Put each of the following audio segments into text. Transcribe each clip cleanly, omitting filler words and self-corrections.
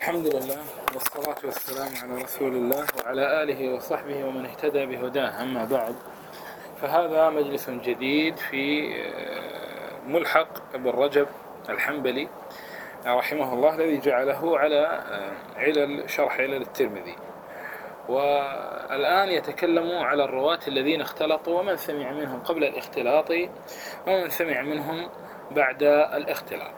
الحمد لله والصلاة والسلام على رسول الله وعلى آله وصحبه ومن اهتدى بهداه. أما بعد، فهذا مجلس جديد في ملحق ابن رجب الحنبلي رحمه الله الذي جعله على شرح علل الترمذي. والآن يتكلم على الرواة الذين اختلطوا ومن سمع منهم قبل الاختلاط ومن سمع منهم بعد الاختلاط.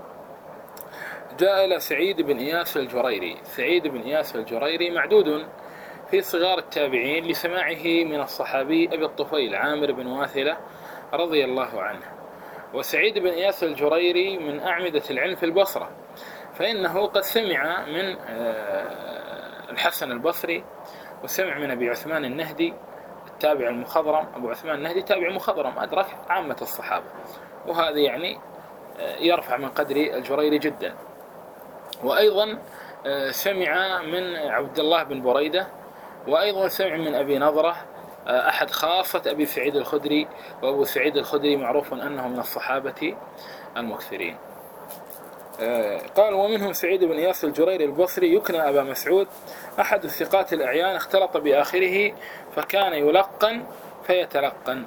جاء إلى سعيد بن إياس الجريري. سعيد بن إياس الجريري معدود في صغار التابعين لسماعه من الصحابي أبي الطفيل عامر بن واثلة رضي الله عنه. وسعيد بن إياس الجريري من أعمدة العلم في البصرة، فإنه قد سمع من الحسن البصري، وسمع من أبي عثمان النهدي التابع المخضرم. أبو عثمان النهدي تابع مخضرم أدرك عامة الصحابة، وهذا يعني يرفع من قدر الجريري جدا. وأيضا سمع من عبد الله بن بريدة، وأيضا سمع من أبي نضرة أحد خاصة أبي سعيد الخدري. وأبو سعيد الخدري معروف أنه من الصحابة المكثرين. قال: ومنهم سعيد بن إياس الجريري البصري يكنى أبا مسعود، أحد الثقات الأعيان، اختلط بآخره فكان يلقن فيتلقن.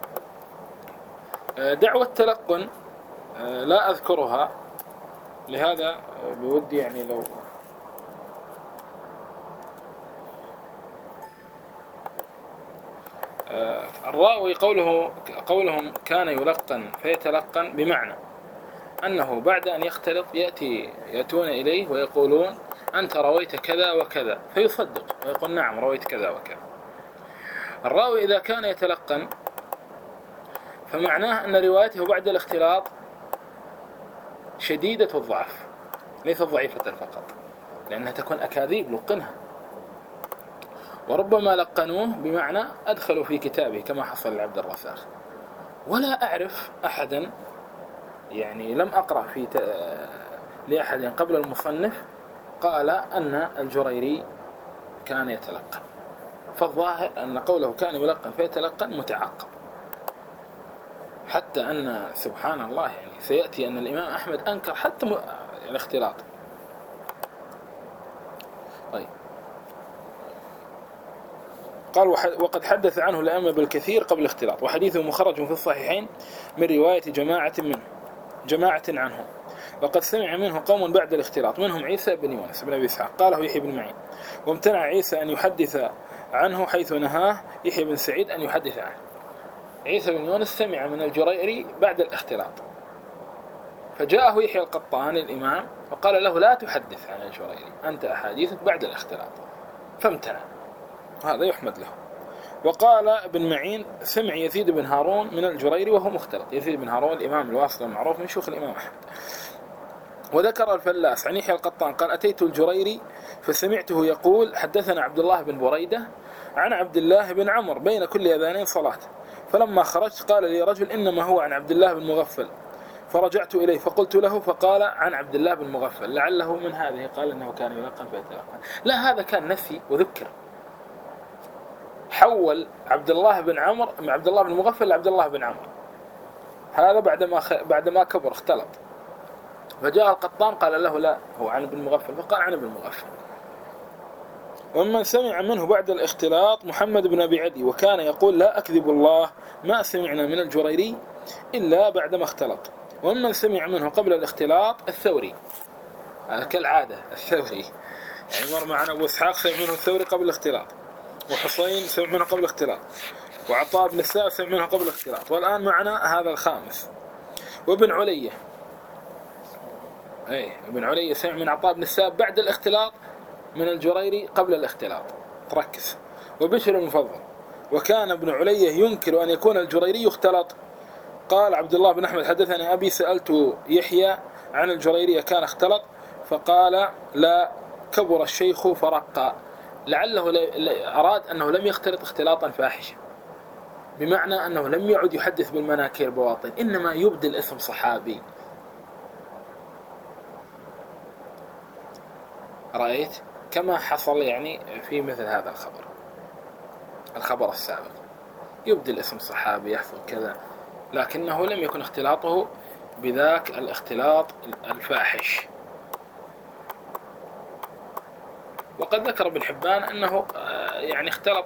دعوة التلقن لا أذكرها، لهذا بودي يعني لو الراوي قولهم كان يلقن فيتلقن، بمعنى أنه بعد أن يختلط يأتون إليه ويقولون: أنت رويت كذا وكذا، فيصدق ويقول: نعم رويت كذا وكذا. الراوي إذا كان يتلقن فمعناه أن روايته بعد الاختلاط شديدة الضعف، ليست ضعيفة فقط، لأنها تكون أكاذيب لقنها. وربما لقنوه بمعنى أدخلوا في كتابه كما حصل لعبد الرزاق. ولا أعرف أحدا، يعني لم أقرأ لأحد قبل المصنف قال أن الجريري كان يتلقن. فالظاهر أن قوله كان يلقن فيتلقن متعاقب، حتى أن سبحان الله يعني سيأتي أن الإمام أحمد أنكر حتى الاختلاط. طيب، قال: وقد حدث عنه الأئمة بالكثير قبل الاختلاط، وحديثه مخرج في الصحيحين من رواية جماعة عنه، وقد سمع منه قوم بعد الاختلاط، منهم عيسى بن يونس بن أبي إسحاق قاله يحيى بن معين، وامتنع عيسى أن يحدث عنه حيث نهاه يحيى بن سعيد أن يحدث عنه. عيسى بن يونس سمع من الجريري بعد الاختلاط، فجاءه يحيى القطان الإمام وقال له: لا تحدث عن الجريري، أنت أحاديثك بعد الاختلاط، فامتنع. هذا يحمد له. وقال ابن معين: سمع يزيد بن هارون من الجريري وهو مختلط. يزيد بن هارون الإمام الواسطي المعروف من شيوخ الإمام أحمد. وذكر الفلاس عن يحيى القطان قال: أتيت الجريري فسمعته يقول: حدثنا عبد الله بن بريدة عن عبد الله بن عمر بين كل أذانين صلاة، فلما خرجت قال لي رجل: إنما هو عن عبد الله بن مغفل. فرجعت إليه فقلت له، فقال: عن عبد الله بن مغفل، لعله من هذه قال إنه كان يلقن فيتلقن. لا، هذا كان نفي وذكر، حول عبد الله بن عمر من عبد الله بن مغفل لعبد الله بن عمر، هذا بعدما كبر اختلط. فجاء القطان قال له: لا، هو عن ابن مغفل، فقال: عن ابن مغفل. ومن سمع منه بعد الاختلاط محمد بن أبي عدي، وكان يقول: لا أكذب الله، ما سمعنا من الجريري إلا بعدما اختلط. ومن سمع منه قبل الاختلاط الثوري، كالعادة الثوري، يعني مر معنا أبو إسحاق سمع منه الثوري قبل الاختلاط، وحصين سمع منه قبل الاختلاط، وعطاء بن السائب سمع منه قبل الاختلاط، والآن معنا هذا الخامس. وابن علية، ابن علية سمع من عطاء بن السائب بعد الاختلاط من الجريري قبل الاختلاط، تركز. وبشر المفضل، وكان ابن علية ينكر أن يكون الجريري يختلط. قال عبد الله بن أحمد: حدثني أبي سألت يحيى عن الجريري كان اختلط، فقال: لا، كبر الشيخ فرقا. لعله أراد أنه لم يختلط اختلاطا فاحشا، بمعنى أنه لم يعد يحدث بالمناكير بواطن، إنما يبدل اسم صحابي. رأيت كما حصل يعني في مثل هذا الخبر السابق، يبدل اسم صحابي يحصل كذا، لكنه لم يكن اختلاطه بذاك الاختلاط الفاحش. وقد ذكر ابن حبان أنه يعني اختلط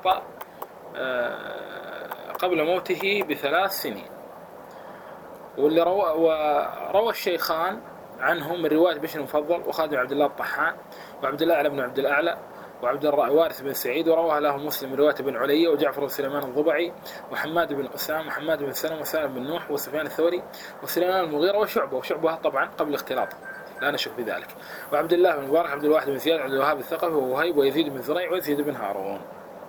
قبل موته ب3 سنين. واللي وروى الشيخان عنهم من رواية بشر المفضل وخالد عبد الله الطحان وعبد الأعلى بن عبد الأعلى وعبد الوارث بن سعيد، ورواه له مسلم من رواية بن علي وجعفر بن سليمان الضبعي وحماد بن أسام وحماد بن سلمة وسالم بن نوح وسفيان الثوري وسليمان المغيرة وشعبة طبعا قبل الاختلاط لا نشك بذلك، وعبد الله بن مبارك عبد الواحد بن زياد عبد الوهاب الثقفي ووهيب ويزيد بن زريع ويزيد بن هارون.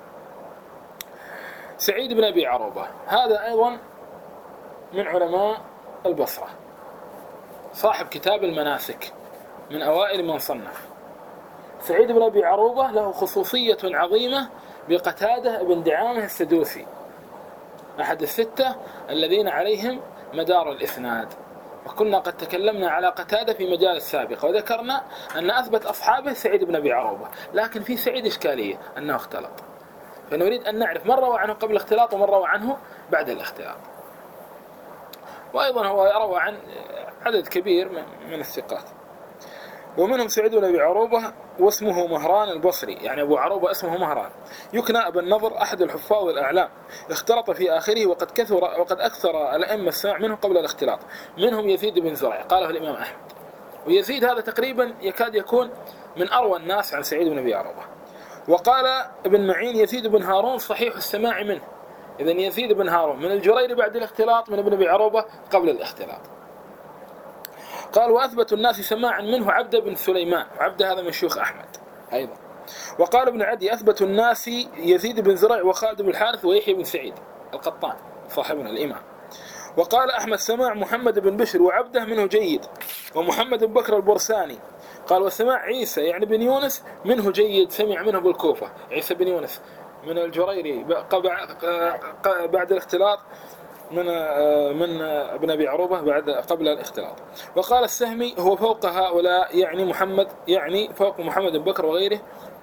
سعيد بن أبي عروبة هذا أيضا من علماء البصرة، صاحب كتاب المناسك من أوائل من صنف. سعيد بن أبي عروبة له خصوصية عظيمة بقتادة بن دعامة السدوسي، أحد الستة الذين عليهم مدار الإسناد، وكنا قد تكلمنا على قتادة في مجال السابق وذكرنا أن أثبت أصحابه سعيد بن أبي عروبة، لكن في سعيد إشكالية أنه اختلط، فنريد أن نعرف من روى عنه قبل الاختلاط ومن روى عنه بعد الاختلاط. وأيضا هو روى عن عدد كبير من الثقات، ومنهم سعيد بن أبي عروبة واسمه مهران البصري، يعني أبو عروبة اسمه مهران، يكنى أبا النضر أحد الحفاظ الأعلام، اختلط في آخره وقد أكثر الأئمة السماع منه قبل الاختلاط، منهم يزيد بن زريع قاله الإمام أحمد، ويزيد هذا تقريبا يكاد يكون من أروى الناس عن سعيد بن أبي عروبة. وقال ابن معين يزيد بن هارون صحيح السماع منه، إذن يزيد بن هارون من الجريري بعد الاختلاط من ابن أبي عروبة قبل الاختلاط. قال وأثبت الناس سماعا منه عبد بن سليمان، وعبد هذا من شيوخ أحمد أيضا. وقال ابن عدي أثبت الناس يزيد بن زريع وخالد بن الحارث ويحيى بن سعيد القطان صاحبنا الإمام. وقال أحمد سماع محمد بن بشر وعبده منه جيد، ومحمد بن بكر البرساني. قال وسماع عيسى يعني بن يونس منه جيد، سمع منه بالكوفة، عيسى بن يونس من الجريري بعد الاختلاط من ابن أبي عروبة قبل الاختلاط. وقال السهمي هو فوق هؤلاء، يعني فوق محمد بن بكر وغيره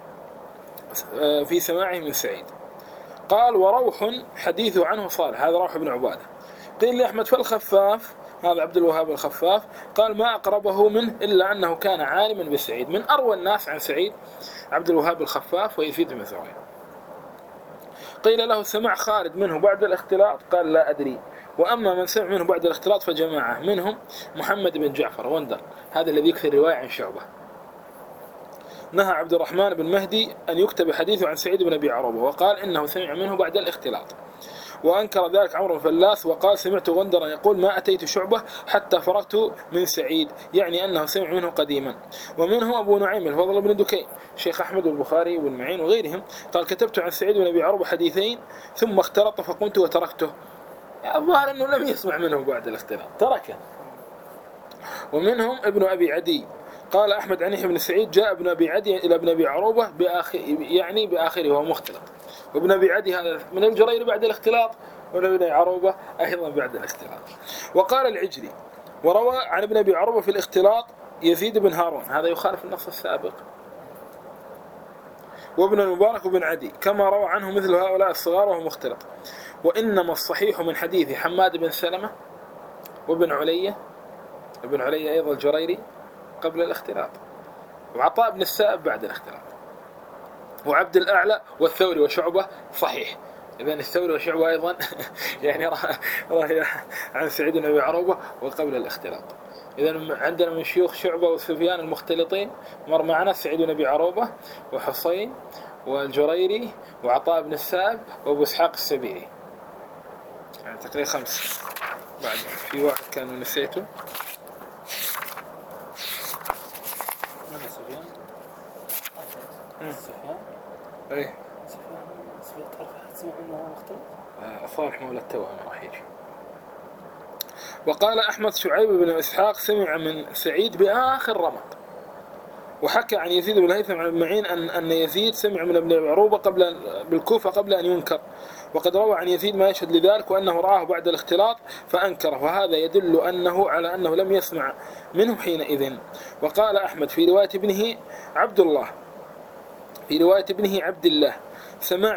في سماعه من سعيد. قال وروح حديثه عنه صالح، هذا روح بن عبادة. قيل لأحمد فالخفاف، هذا عبد الوهاب الخفاف، قال ما أقربه منه إلا أنه كان عالما بسعيد. من أروى الناس عن سعيد عبد الوهاب الخفاف ويزيد بن زريع. قيل له سمع خالد منه بعد الاختلاط، قال لا أدري. وأما من سمع منه بعد الاختلاط فجماعة، منهم محمد بن جعفر وندر، هذا الذي يكثر الرواية عن شعبة. نهى عبد الرحمن بن مهدي أن يكتب حديثه عن سعيد بن أبي عروبة، وقال إنه سمع منه بعد الاختلاط. وأنكر ذلك عمرو بن فلاس وقال سمعت غندرا يقول ما أتيت شعبة حتى فرغت من سعيد، يعني أنه سمع منه قديما. ومنهم أبو نعيم الفضل بن دكين شيخ أحمد والبخاري وابن معين وغيرهم، قال كتبت عن سعيد بن أبي عروبة حديثين ثم اختلط فقمت وتركته، الظاهر أنه لم يسمع منه بعد الاختلاط تركه. ومنهم ابن أبي عدي، قال أحمد عن يحيى بن سعيد جاء ابن أبي عدي إلى ابن أبي عروبة بآخره وهو مختلط. وابن أبي عدي هذا من الجرير بعد الاختلاط، وابن أبي عروبة أيضا بعد الاختلاط. وقال العجلي وروى عن ابن أبي عروبة في الاختلاط يزيد بن هارون، هذا يخالف النص السابق. وابن المبارك وابن عدي كما روى عنه مثل هؤلاء الصغار وهو مختلط. وإنما الصحيح من حديث حماد بن سلمة وابن علي، ابن علي أيضا الجريري قبل الاختلاط، وعطاء بن السائب بعد الاختلاط، وعبد الأعلى والثوري وشعبة صحيح. إذن الثوري وشعبة أيضا يعني رأي عن سعيد بن أبي عروبة وقبل الاختلاط. إذن عندنا من شيوخ شعبة وسفيان المختلطين مر معنا سعيد بن أبي عروبة وحصين والجريري وعطاء بن السائب وأبو إسحاق السبيعي، يعني تقريبا 5. بعد في واحد كان نسيته، سفيان ايه سفيان تعرف أحد سمع منه هو مختلف؟ صالح مولى التوأم راح يجي. وقال أحمد شعيب بن إسحاق سمع من سعيد بآخر رمق. وحكى عن يزيد بن الهيثم عن معين أن يزيد سمع من ابن عروبة بالكوفة قبل أن ينكر، وقد روى عن يزيد ما يشهد لذلك وأنه رآه بعد الاختلاط فأنكره، وهذا يدل على أنه لم يسمع منه حينئذ. وقال أحمد في رواية ابنه عبد الله، في رواية ابنه عبد الله سماع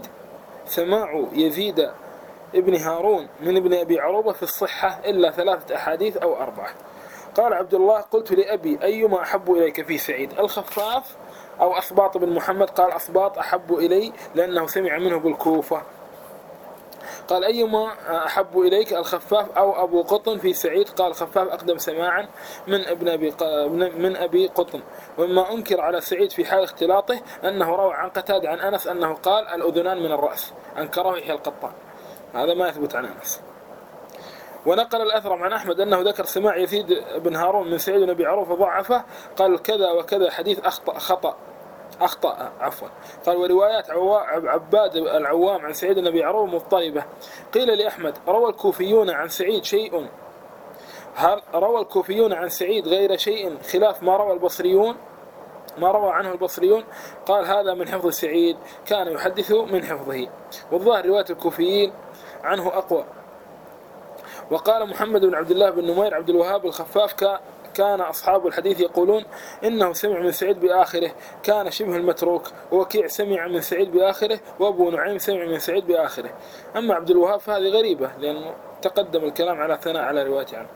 يزيد ابن هارون من ابن أبي عروبة في الصحة إلا 3 أحاديث أو 4. قال عبد الله قلت لأبي أيما أحب إليك في سعيد الخفاف أو أصباط بن محمد قال أصباط أحب إلي لأنه سمع منه بالكوفة. قال أيما أحب إليك الخفاف أو أبو قطن في سعيد؟ قال خفاف أقدم سماعا من أبي قطن. ومما أنكر على سعيد في حال اختلاطه أنه روى عن قتادة عن أنس أنه قال الأذنان من الرأس، أنكره يحيى القطان، هذا ما يثبت عن أنس. ونقل الأثرم عن أحمد أنه ذكر سماع يزيد بن هارون من سعيد بن أبي عروبة ضعفه، قال كذا وكذا حديث أخطأ قال وروايات عباد العوام عن سعيد بن أبي عروبة مضطربة. قيل لأحمد روى الكوفيون عن سعيد شيء، هل روى الكوفيون عن سعيد غير شيء خلاف ما روى عنه البصريون؟ قال هذا من حفظ سعيد، كان يحدث من حفظه، والظاهر رواية الكوفيين عنه أقوى. وقال محمد بن عبد الله بن نمير عبد الوهاب الخفاف كان أصحاب الحديث يقولون إنه سمع من سعيد بآخره، كان شبه المتروك. ووكيع سمع من سعيد بآخره، وأبو نعيم سمع من سعيد بآخره. أما عبد الوهاب فهذه غريبة لأنه تقدم الكلام على ثناء على روايته عنه.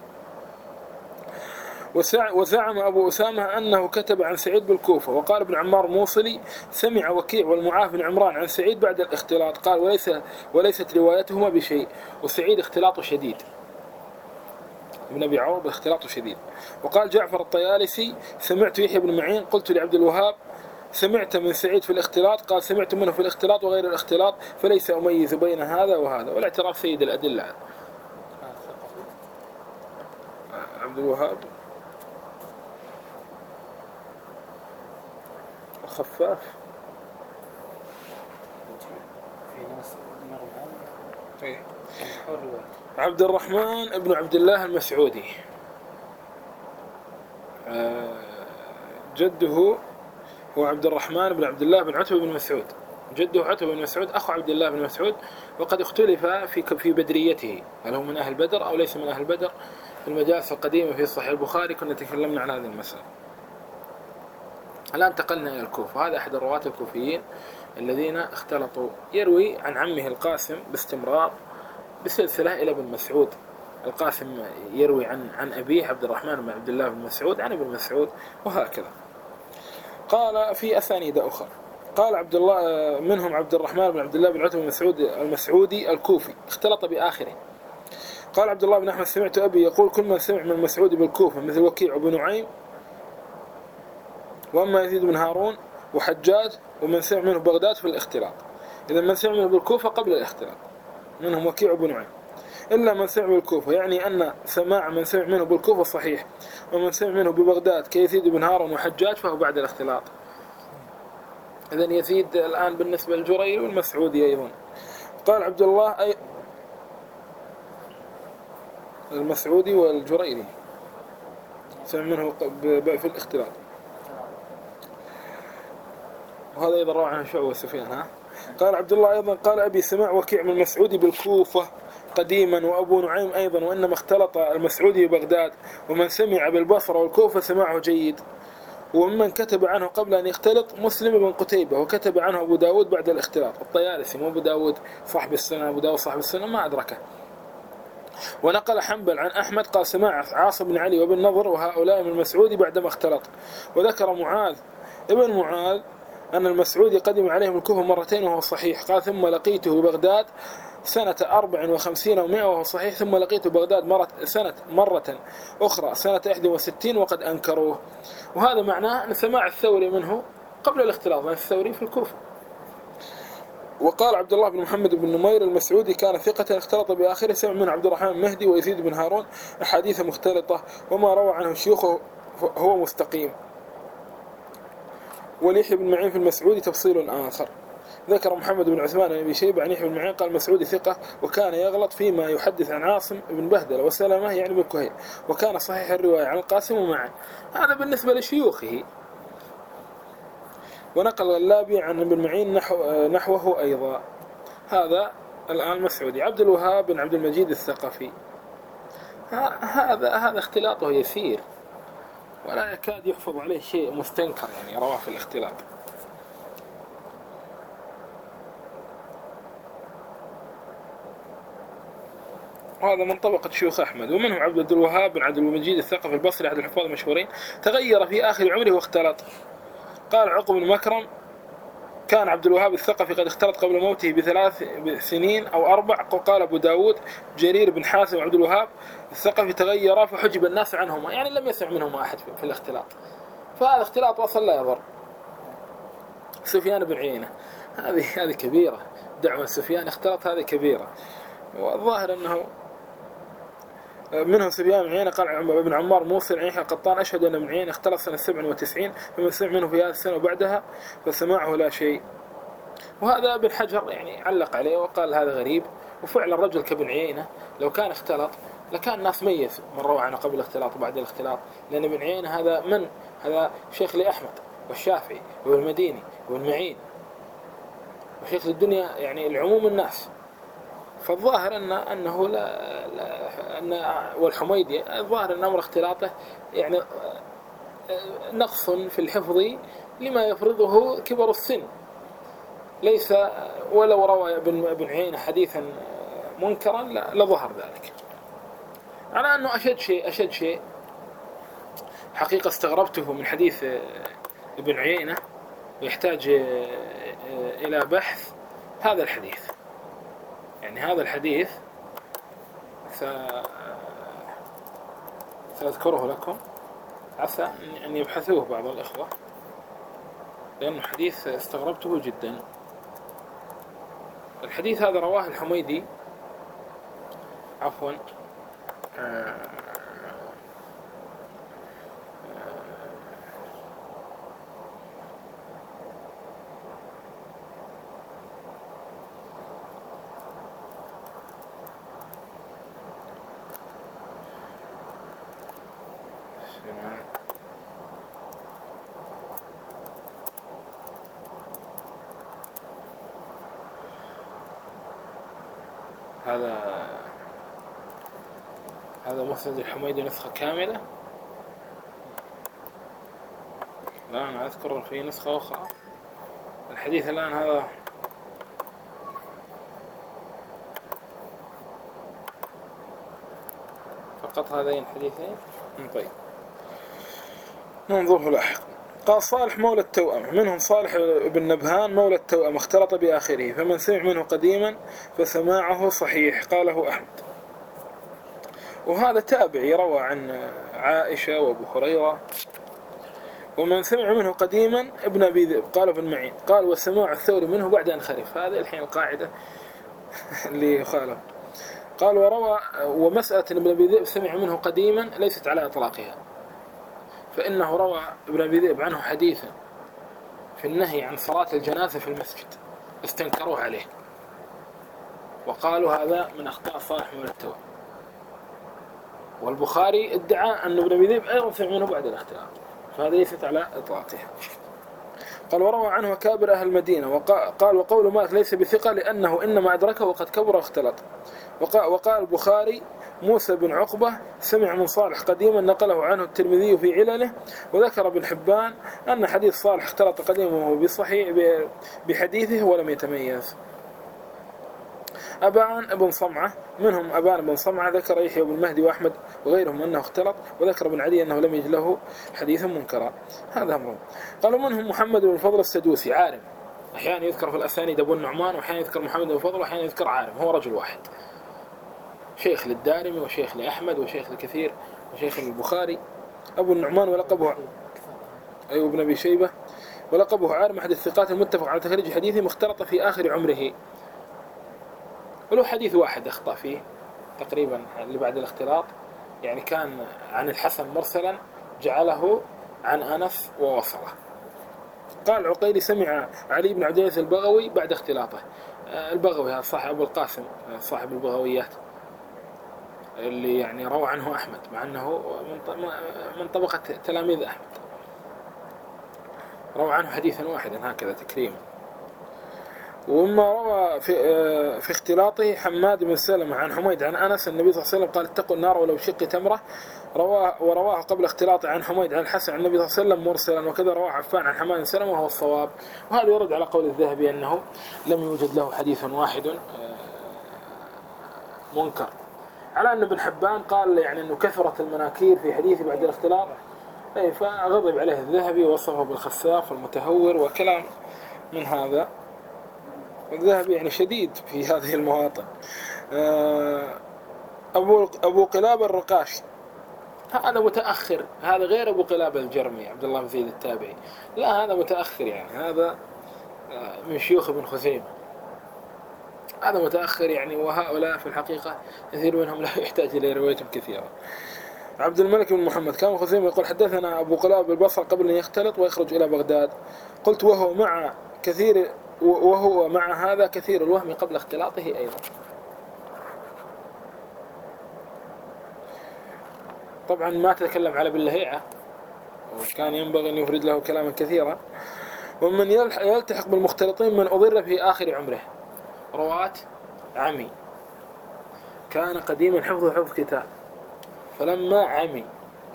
وزعم أبو أسامة أنه كتب عن سعيد بالكوفة. وقال ابن عمار موصلي سمع وكيع والمعاف بن عمران عن سعيد بعد الاختلاط، قال وليست روايتهما بشيء، وسعيد اختلاطه شديد، ابن أبي عروبة اختلاطه شديد. وقال جعفر الطيالسي سمعت يحيى بن معين قلت لعبد الوهاب سمعت من سعيد في الاختلاط؟ قال سمعت منه في الاختلاط وغير الاختلاط، فليس أميز بين هذا وهذا. والاعتراف سيد الأدلة. عبد الوهاب الخفاف عبد الرحمن بن عبد الله المسعودي، جده هو عبد الرحمن بن عبد الله بن عتبة بن مسعود، جده عتبة بن مسعود أخو عبد الله بن مسعود. وقد اختلف في بدريته، هل هو من أهل بدر أو ليس من أهل بدر. في المجالس القديمة في صحيح البخاري كنا تكلمنا عن هذه المسألة. الآن انتقلنا إلى الكوفة. هذا أحد الرواة الكوفيين الذين اختلطوا، يروي عن عمه القاسم باستمرار بسلسلة إلى ابن مسعود. القاسم يروي عن أبيه عبد الرحمن بن عبد الله بن مسعود عن ابن مسعود، وهكذا. قال في أسانيد أخرى قال عبد الله منهم عبد الرحمن بن عبد الله بن عتبة بن مسعود المسعودي الكوفي اختلط بآخره. قال عبد الله بن أحمد سمعت أبي يقول كل من سمع من المسعودي بالكوفة مثل وكيع وابن نعيم، وأما يزيد بن هارون وحجاج ومن سمع منه بغداد في الاختلاط. إذا من سمع منه بالكوفة قبل الاختلاط منهم وكيع وابن نعيم، إلا من سمع بالكوفة، يعني أن سماع من سمع منه بالكوفة صحيح، ومن سمع منه ببغداد كيزيد بن هارون وحجاج فهو بعد الاختلاط. إذن يزيد الآن بالنسبة للجريري والمسعودي أيضا. قال عبد الله المسعودي والجريري سمع منه في الاختلاط، وهذا أيضا روى عنه شعبة وسفيان. قال عبد الله أيضا قال أبي سمع وكيع من المسعودي بالكوفة قديما، وأبو نعيم أيضا، وإنما اختلط المسعودي ببغداد، ومن سمع بالبصرة والكوفة سماعه جيد. وممن كتب عنه قبل أن يختلط مسلم بن قتيبة، وكتب عنه أبو داود بعد الاختلاط. الطيالسي مو أبو داود صاحب السنة، أبو داود صاحب السنة ما أدركه. ونقل حنبل عن أحمد قال سماع عاصم بن علي وابن نضر وهؤلاء من المسعودي بعدما اختلط. وذكر معاذ ابن معاذ أن المسعودي قدم عليهم الكوفة مرتين وهو صحيح. قال ثم لقيته ببغداد سنة 54 و100 وهو صحيح، ثم لقيته بغداد مرة أخرى سنة 61 وقد أنكروه. وهذا معناه أن سماع الثوري منه قبل الاختلاط، لأن الثوري في الكوفة. وقال عبد الله بن محمد بن نمير المسعودي كان ثقة اختلط بآخره، سمع من عبد الرحمن المهدي ويزيد بن هارون أحاديث مختلطة، وما روى عنه شيوخه هو مستقيم. وليحيى بن معين في المسعودي تفصيل آخر. ذكر محمد بن عثمان بن أبي شيبة عن يحيى بن معين قال المسعودي ثقة، وكان يغلط فيما يحدث عن عاصم بن بهدلة وسلمة يعني بن كهيل، وكان صحيح الرواية عن القاسم ومعا. هذا بالنسبة لشيوخه. ونقل اللابي عن ابن معين نحوه أيضا. هذا الآن المسعودي. عبد الوهاب بن عبد المجيد الثقفي هذا اختلاطه يسير ولا يكاد يحفظ عليه شيء مستنكر، يعني رواه في الاختلاط. وهذا من طبقة شيوخ أحمد. ومنهم عبد الوهاب بن عبد المجيد الثقفي البصري أحد الحفاظ المشهورين، تغير في آخر عمره واختلط. قال عقب بن مكرم كان عبد الوهاب الثقفي قد اختلط قبل موته ب3 سنين أو 4. وقال أبو داود جرير بن حازم وعبد الوهاب الثقفي تغيرا فحجب الناس عنهما، يعني لم يسمع منهما أحد في الاختلاط، فهذا اختلاط وصل لا يضر. سفيان بن عيينة هذه كبيرة، دعوة سفيان اختلط هذه كبيرة. والظاهر أنه منهم سفيان بن عيينة قال ابن عمار موسى العيني القطان أشهد أن ابن عيينة اختلط سنة 97، فمن سمع منه في هذه السنة وبعدها فسماعه لا شيء. وهذا ابن حجر يعني علق عليه وقال هذا غريب. وفعلا الرجل كابن عيينة لو كان اختلط لكان الناس ميز من روى عنه قبل الاختلاط وبعد الاختلاط، لأن ابن عيينة هذا شيخ لأحمد والشافعي والمديني والمعين وشيخ للدنيا، يعني العموم الناس. فالظاهر أنه والحميدي الظاهر أن أمر اختلاطه يعني نقص في الحفظ لما يفرضه كبر السن، ليس ولو روى ابن عيينة حديثا منكرا لظهر ذلك. على أنه أشد شيء حقيقة استغربته من حديث ابن عيينة ويحتاج إلى بحث هذا الحديث. يعني هذا الحديث سأذكره لكم عسى أن يبحثوه بعض الإخوة، لأنه حديث استغربته جدا. الحديث هذا رواه الحميدي هذا مسند الحميدي نسخة كاملة. لا أنا أذكر في نسخة أخرى الحديث الآن هذا فقط هذين الحديثين. طيب ننظره لاحقا. قال صالح مولى التوأم منهم صالح بن نبهان مولى التوأم اختلط بآخره، فمن سمع منه قديما فسماعه صحيح قاله أحمد. وهذا تابعي روى عن عائشة وابو هريرة. ومن سمع منه قديما ابن أبي ذئب قال ابن معين قال والسماع الثوري منه بعد أن خرف. هذه الحين القاعدة اللي يخالف. قال وروى ومسألة ابن أبي ذئب سمع منه قديما ليست على إطلاقها، فإنه روى ابن أبي ذئب عنه حديثا في النهي عن صلاة الجنازة في المسجد استنكروه عليه وقالوا هذا من أخطاء صالح مولى التوأم. والبخاري ادعى أن ابن أبي ذئب أيضا سمع منه بعد الاختلاط، فهذا ليست على إطلاقها. قال وروى عنه كابر أهل المدينة. قال وقول مالك ليس بثقة لأنه إنما أدركه وقد كبر واختلط. وقال البخاري موسى بن عقبة سمع من صالح قديما نقله عنه الترمذي في علله. وذكر ابن حبان أن حديث صالح اختلط قديما بصحيح بحديثه ولم يتميز. أبان بن صمعة منهم أبان بن صمعة ذكر يحيى بن مهدي وأحمد وغيرهم أنه اختلط، وذكر ابن عدي أنه لم يجد له حديثا منكرا. هذا أمره. قالوا منهم محمد بن الفضل السدوسي عارم، أحيانا يذكر في الأسانيد أبو النعمان وأحيانا يذكر محمد بن الفضل وأحيانا يذكر عارم، هو رجل واحد، شيخ للدارمي وشيخ لأحمد وشيخ لكثير وشيخ للبخاري. أبو النعمان ولقبه أيوب بن أبي شيبة ولقبه عارم أحد الثقات المتفق على تخريج حديثه مختلط في آخر عمره، ولو حديث واحد أخطأ فيه تقريبا اللي بعد الاختلاط، يعني كان عن الحسن مرسلا جعله عن أنس ووصله. قال عقيلي سمع علي بن عبد العزيز البغوي بعد اختلاطه. البغوي هذا صاحب أبو القاسم صاحب البغويات اللي يعني روى عنه أحمد، مع أنه من طبقة تلاميذ أحمد، روى عنه حديثا واحدا هكذا تكريما. وما روى في اختلاطه حماد بن سلمة عن حميد عن أنس النبي صلى الله عليه وسلم قال اتقوا النار ولو شق تمرة. ورواه قبل اختلاطه عن حميد عن الحسن عن النبي صلى الله عليه وسلم مرسلا، وكذا رواه عفان عن حماد بن سلمة وهو الصواب. وهذا يرد على قول الذهبي أنه لم يوجد له حديث واحد منكر، على أن ابن حبان قال يعني أنه كثرت المناكير في حديث بعد الاختلاط أي فغضب عليه الذهبي ووصفه بالخساف والمتهور وكلام من هذا. الذهبي يعني شديد في هذه المواطن. أبو قلابة الرقاشي هذا متأخر، هذا غير أبو قلابة الجرمي عبد الله بن زيد التابعي، لا هذا متأخر، يعني هذا من شيوخ ابن خزيمة، هذا متأخر يعني. وهؤلاء في الحقيقة كثير منهم لا يحتاج إلى رواية كثيرة. عبد الملك بن محمد كان خزيمة يقول حدثنا أبو قلابة بالبصر قبل أن يختلط ويخرج إلى بغداد. قلت وهو مع هذا كثير الوهم قبل اختلاطه أيضا. طبعا ما تكلم على باللهيعة، وكان ينبغي أن يفرد له كلاما كثيرا. ومن يلتحق بالمختلطين من أضر في آخر عمره. رواة عمي كان قديما حفظ كتاب، فلما عمي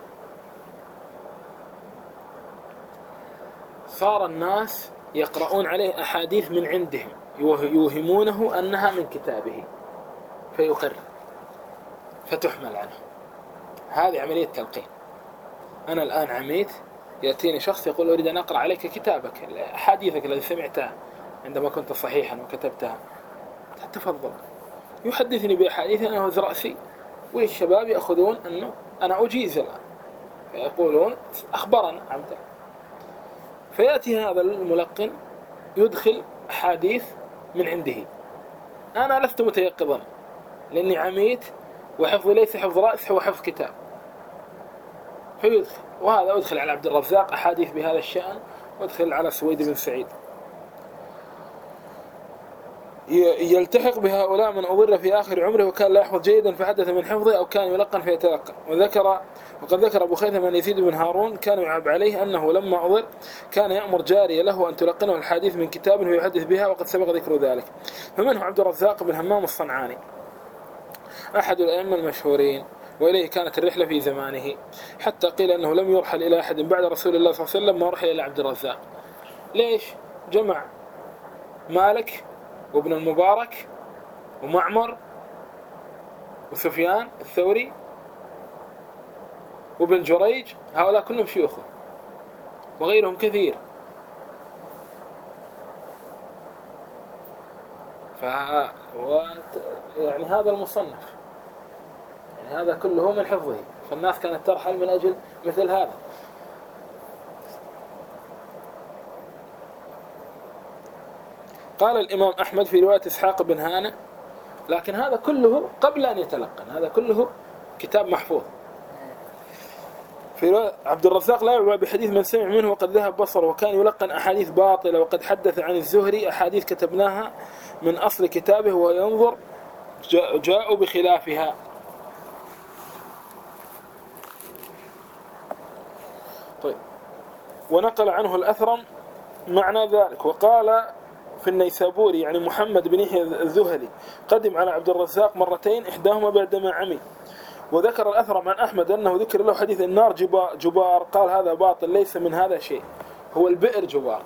صار الناس يقرؤون عليه أحاديث من عندهم يوهمونه أنها من كتابه فيقر فتحمل عنه. هذه عملية تلقين. أنا الآن عميت، يأتيني شخص يقول أريد أن أقرأ عليك كتابك، أحاديثك التي سمعتها عندما كنت صحيحا وكتبتها، تفضل. يحدثني بأحاديث أنا هز رأسي، والشباب يأخذون أنه أنا أجيز الآن، فيقولون أخبرنا عمدا. فيأتي هذا الملقن يدخل أحاديث من عنده، أنا لست متيقظا لأني عميت، وحفظ ليس حفظ رأس، هو حفظ كتاب. فيدخل، وهذا أدخل على عبد الرزاق أحاديث بهذا الشأن، وأدخل على سويد بن سعيد. يلتحق بهؤلاء من أضر في آخر عمره وكان لا يحفظ جيدا فحدث من حفظه أو كان يلقن فيتلقن. وقد ذكر أبو خيثمة أن يزيد بن هارون كان يعاب عليه أنه لما أضر كان يأمر جارية له أن تلقنه الحديث من كتاب ويحدث بها، وقد سبق ذكر ذلك. فمنه عبد الرزاق بن همام الصنعاني أحد الأئمة المشهورين، وإليه كانت الرحلة في زمانه، حتى قيل أنه لم يرحل إلى أحد بعد رسول الله صلى الله عليه وسلم ما رحل إلى عبد الرزاق. ليش؟ جمع مالك وابن المبارك ومعمر وسفيان الثوري وابن جريج، هؤلاء كلهم شيوخه، وغيرهم كثير. يعني هذا المصنف، يعني هذا كله من حفظه، فالناس كانت ترحل من أجل مثل هذا. قال الإمام أحمد في رواية إسحاق بن هانة، لكن هذا كله قبل أن يتلقن، هذا كله كتاب محفوظ. في رواية عبد الرزاق لا يعوى بحديث من سمع منه وقد ذهب بصره، وكان يلقن أحاديث باطلة، وقد حدث عن الزهري أحاديث كتبناها من أصل كتابه وينظر جاءوا بخلافها. طيب، ونقل عنه الأثرم معنى ذلك، وقال في النيسابوري يعني محمد بن يحيى الذهلي قدم على عبد الرزاق مرتين، إحداهما بعدما عمي. وذكر الأثرم عن أحمد أنه ذكر له حديث النار جبار، قال هذا باطل، ليس من هذا شيء، هو البئر جبار،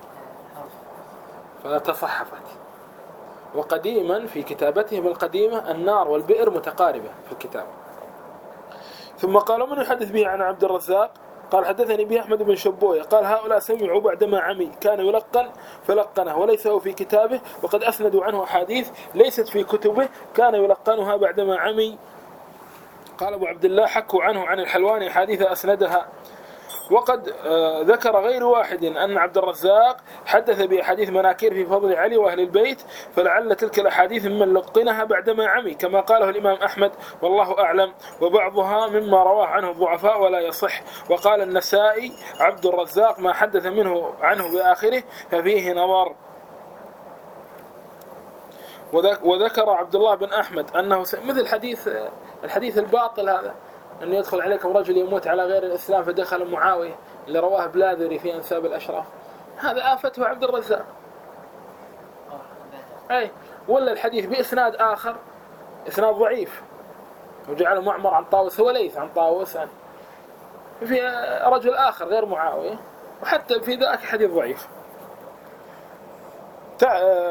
فتصحفت. وقديما في كتابتهم القديمة النار والبئر متقاربة في الكتاب. ثم قالوا من يحدث به عن عبد الرزاق؟ قال حدثني به أحمد بن شبوية قال هؤلاء سمعوا بعدما عمي، كان يلقن فلقنه وليس هو في كتابه، وقد أسندوا عنه أحاديث ليست في كتبه كان يلقنها بعدما عمي. قال أبو عبد الله حكوا عنه عن الحلواني حديث أسندها. وقد ذكر غير واحد أن عبد الرزاق حدث بأحاديث مناكير في فضل علي وأهل البيت، فلعل تلك الأحاديث ممن لقنها بعدما عمي كما قاله الإمام أحمد والله أعلم، وبعضها مما رواه عنه الضعفاء ولا يصح. وقال النسائي عبد الرزاق ما حدث عنه بآخره ففيه نظر. وذكر عبد الله بن أحمد أنه مثل الحديث الباطل هذا، أن يدخل عليكم رجل يموت على غير الإسلام فدخل معاوية اللي رواه بلاذري في أنساب الأشراف، هذا آفته عبد الرزاق. أي ولا الحديث بإسناد آخر، إسناد ضعيف، وجعله معمر عن طاووس، هو ليث عن طاووس في رجل آخر غير معاوية، وحتى في ذاك حديث ضعيف.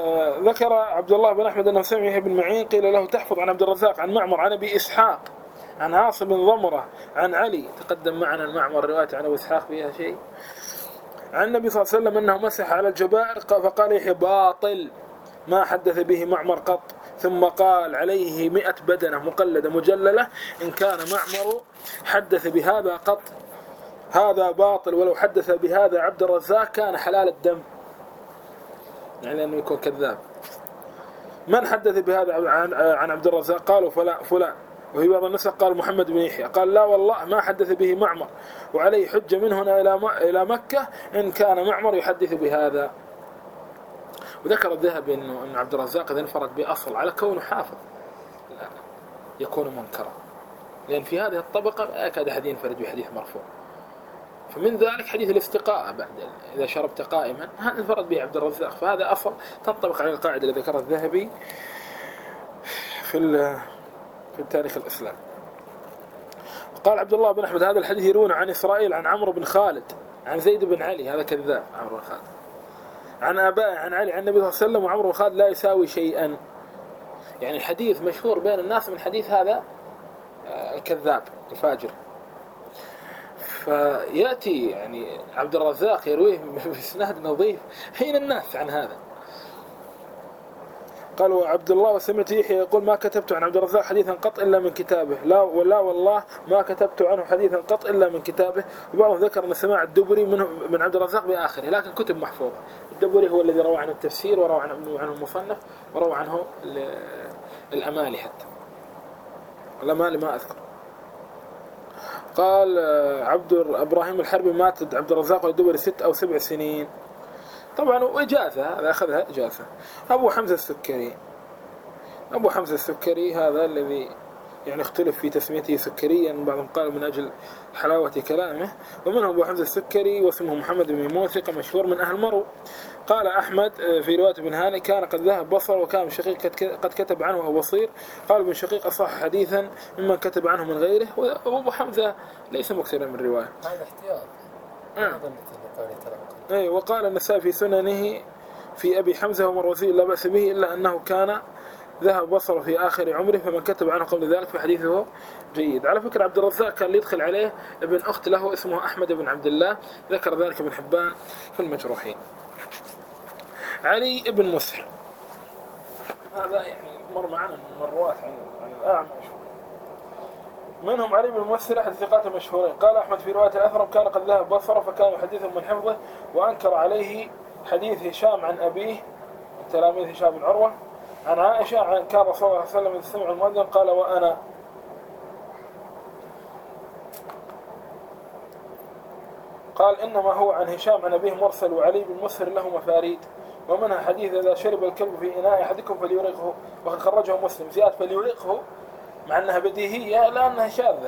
ذكر عبد الله بن أحمد أنه سمع بن معين قيل له تحفظ عن عبد الرزاق عن معمر عن أبي إسحاق عن عاصم بن ضمرة عن علي، تقدم معنا المعمر رواية عن أبو إسحاق فيها شيء، عن النبي صلى الله عليه وسلم أنه مسح على الجبائر فقال يحيى باطل ما حدث به معمر قط، ثم قال عليه 100 بدنة مقلدة مجللة إن كان معمر حدث بهذا قط هذا باطل، ولو حدث بهذا عبد الرزاق كان حلال الدم، يعني أنه يكون كذاب. من حدث بهذا عن عبد الرزاق؟ قالوا فلان، وفي بعض النسخ قال محمد بن يحيى، قال لا والله ما حدث به معمر، وعليه حجة من هنا إلى مكة إن كان معمر يحدث بهذا. وذكر الذهبي أن عبد الرزاق إذا انفرد بأصل على كونه حافظ لا يكون منكرا، لأن في هذه الطبقة لا يكاد أحد ينفرد بحديث مرفوع. فمن ذلك حديث الاستقاء بعد إذا شربت قائما، هذا انفرد به عبد الرزاق، فهذا أصل تنطبق على القاعدة اللي ذكرها الذهبي في تاريخ الإسلام. قال عبد الله بن أحمد هذا الحديث يروون عن إسرائيل عن عمرو بن خالد عن زيد بن علي، هذا كذاب عمرو بن خالد، عن آبائه عن علي عن النبي صلى الله عليه وسلم، وعمرو بن خالد لا يساوي شيئا. يعني الحديث مشهور بين الناس من حديث هذا الكذاب الفاجر، فيأتي يعني عبد الرزاق يرويه بإسناد نظيف، حين الناس عن هذا. قالوا عبد الله وسمعت يحيى يقول ما كتبت عن عبد الرزاق حديثا قط إلا من كتابه، لا والله ما كتبت عنه حديثا قط إلا من كتابه. وبعضهم ذكر أن سماع الدبري من عبد الرزاق بآخره، لكن كتب محفوظة. الدبري هو الذي روى عنه التفسير، وروى عنه المصنف، وروى عنه الأمالي، حتى الأمالي ما أذكر. قال إبراهيم الحربي مات عبد الرزاق والدبري 6 أو 7 سنين. طبعا وإجازة، هذا أخذها إجازة. أبو حمزة السكري هذا الذي يعني اختلف في تسميته سكريا، بعضهم قالوا من أجل حلاوة كلامه، ومنهم أبو حمزة السكري واسمه محمد بن ميمون، ثقة مشهور من أهل مرو. قال أحمد في رواية ابن هاني كان قد ذهب بصر، وكان ابن شقيق قد كتب عنه أبو بصير. قال ابن شقيق أصح حديثا ممن كتب عنه من غيره، وأبو حمزة ليس مكثرا من الرواية. هذا احتياط. وقال النسائي في سننه في أبي حمزة ومروزي لا بأس به، إلا أنه كان ذهب بصره في آخر عمره، فمن كتب عنه قبل ذلك فحديثه جيد. على فكرة عبد الرزاق كان يدخل عليه ابن أخت له اسمه أحمد بن عبد الله، ذكر ذلك ابن حبان في المجروحين. علي بن مسهر هذا يعني مر معنا مرات عن الأعمش. منهم علي بن مسهر أحد الثقات المشهورين. قال أحمد في رواية الأثرم كان قد ذهب بصره فكان يحدثهم من حفظه، وأنكر عليه حديث هشام عن أبيه تلاميذ هشام بن عروة عن عائشة عن كان رسول الله صلى الله عليه وسلم إذا سمع المؤذن قال وأنا. قال إنما هو عن هشام عن أبيه مرسل، وعلي بن مسهر له مفاريد. ومنها حديث إذا شرب الكلب في إناء أحدكم فليرقه، وقد خرجه مسلم. زيادة فليرقه مع أنها بديهية لأنها شاذة،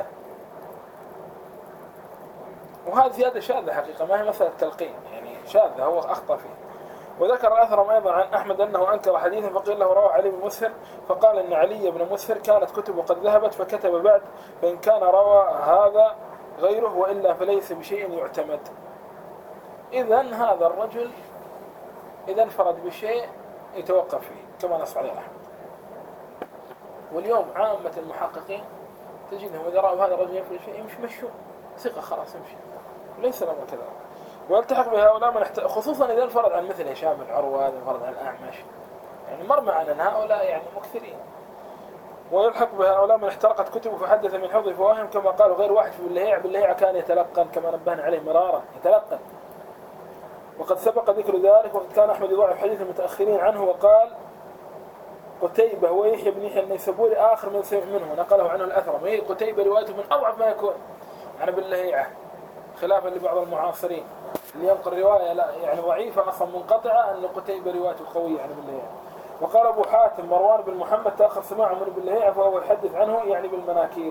وهذه زيادة شاذة حقيقة، ما هي مسألة تلقين، يعني شاذة هو أخطأ فيه. وذكر الأثرم أيضا عن أحمد أنه أنكر حديثا فقيل له روى علي بن مسهر، فقال إن علي بن مسهر كانت كتب قد ذهبت فكتب بعد، فإن كان روى هذا غيره وإلا فليس بشيء يعتمد. إذن هذا الرجل إذا انفرد بشيء يتوقف فيه كما نص عليه أحمد. واليوم عامة المحققين تجدهم إذا رأوا هذا الرجل ينفرد شيء يمشوا ثقة خلاص يمشي، وليس لما كذا. والتحق بهؤلاء من خصوصا إذا انفرد عن مثل هشام بن عروة، إذا انفرد عن الأعمش، يعني مر معنا أن هؤلاء يعني مكثرين. ويلحق بهؤلاء من احترقت كتبه فحدث من حفظ فواهم، كما قالوا غير واحد في باللهيعة كان يتلقن كما نبهنا عليه مرارا يتلقن، وقد سبق ذكر ذلك. وقد كان أحمد يضاعف حديث المتأخرين عنه، وقال قتيبة ويحيى بن يحيى النيسابوري آخر من سمع منه، نقله عنه الأثرم. قتيبة روايته من أضعف ما يكون عن باللهيعة، خلافا لبعض المعاصرين اللي ينقل رواية لا يعني ضعيفة أصلا منقطعة، أن قتيبة روايته قوية عن باللهيعة. وقال أبو حاتم مروان بن محمد تأخر سماعه من باللهيعة فهو يحدث عنه يعني بالمناكير.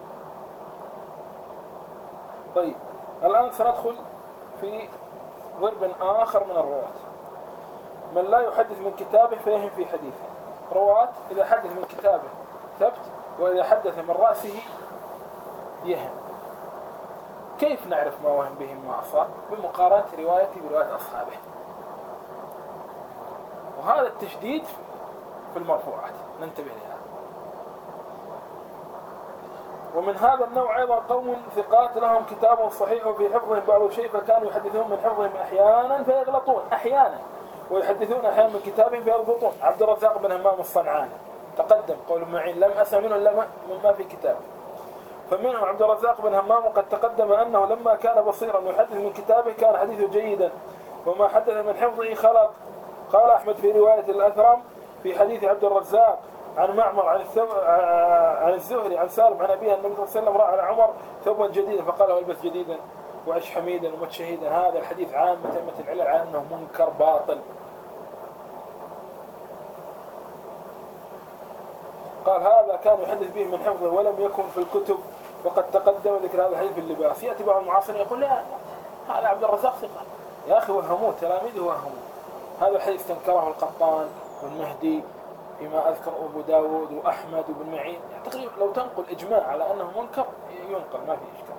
طيب الآن سندخل في ضرب آخر من الرواة، من لا يحدث من كتابه فيهم في حديثه. رواة إذا حدث من كتابه ثبت، وإذا حدث من رأسه يهم. كيف نعرف ما وهم به ما أصاب؟ بمقارنة روايته برواية أصحابه. وهذا التشديد في المرفوعات ننتبه لها. ومن هذا النوع أيضا قوم ثقات لهم كتاب صحيح وفي حفظهم بعض الشيء فكانوا يحدثون من حفظهم أحيانا فيغلطون أحيانا، ويحدثون أحيانا من كتابهم فيضبطون. عبد الرزاق بن همام الصنعاني تقدم قول معين لم أسمع منه إلا ما في كتاب. فمنهم عبد الرزاق بن همام وقد تقدم أنه لما كان بصيرا يحدث من كتابه كان حديثه جيدا وما حدث من حفظه خلط. قال أحمد في رواية الأثرم في حديث عبد الرزاق عن معمر عن الزهري عن سالم عن أبيه النبي صلى الله عليه وسلم رأى على عمر ثوبا جديدا فقال له البس جديدا وعش حميدا ومت شهيدا. هذا الحديث عامة العلل على أنه منكر باطل. قال هذا كان يحدث به من حفظه ولم يكن في الكتب، وقد تقدم ذكر هذا الحديث في اللباس. يأتي بعض المعاصرين يقول لا هذا عبد الرزاق ثقة. يا أخي وهموه تلاميذه وهموه. هذا الحديث استنكره القطان والمهدي فيما أذكر أبو داود وأحمد وابن معين. يعني تقريبا لو تنقل إجماع على أنه منكر ينقل ما في إشكال.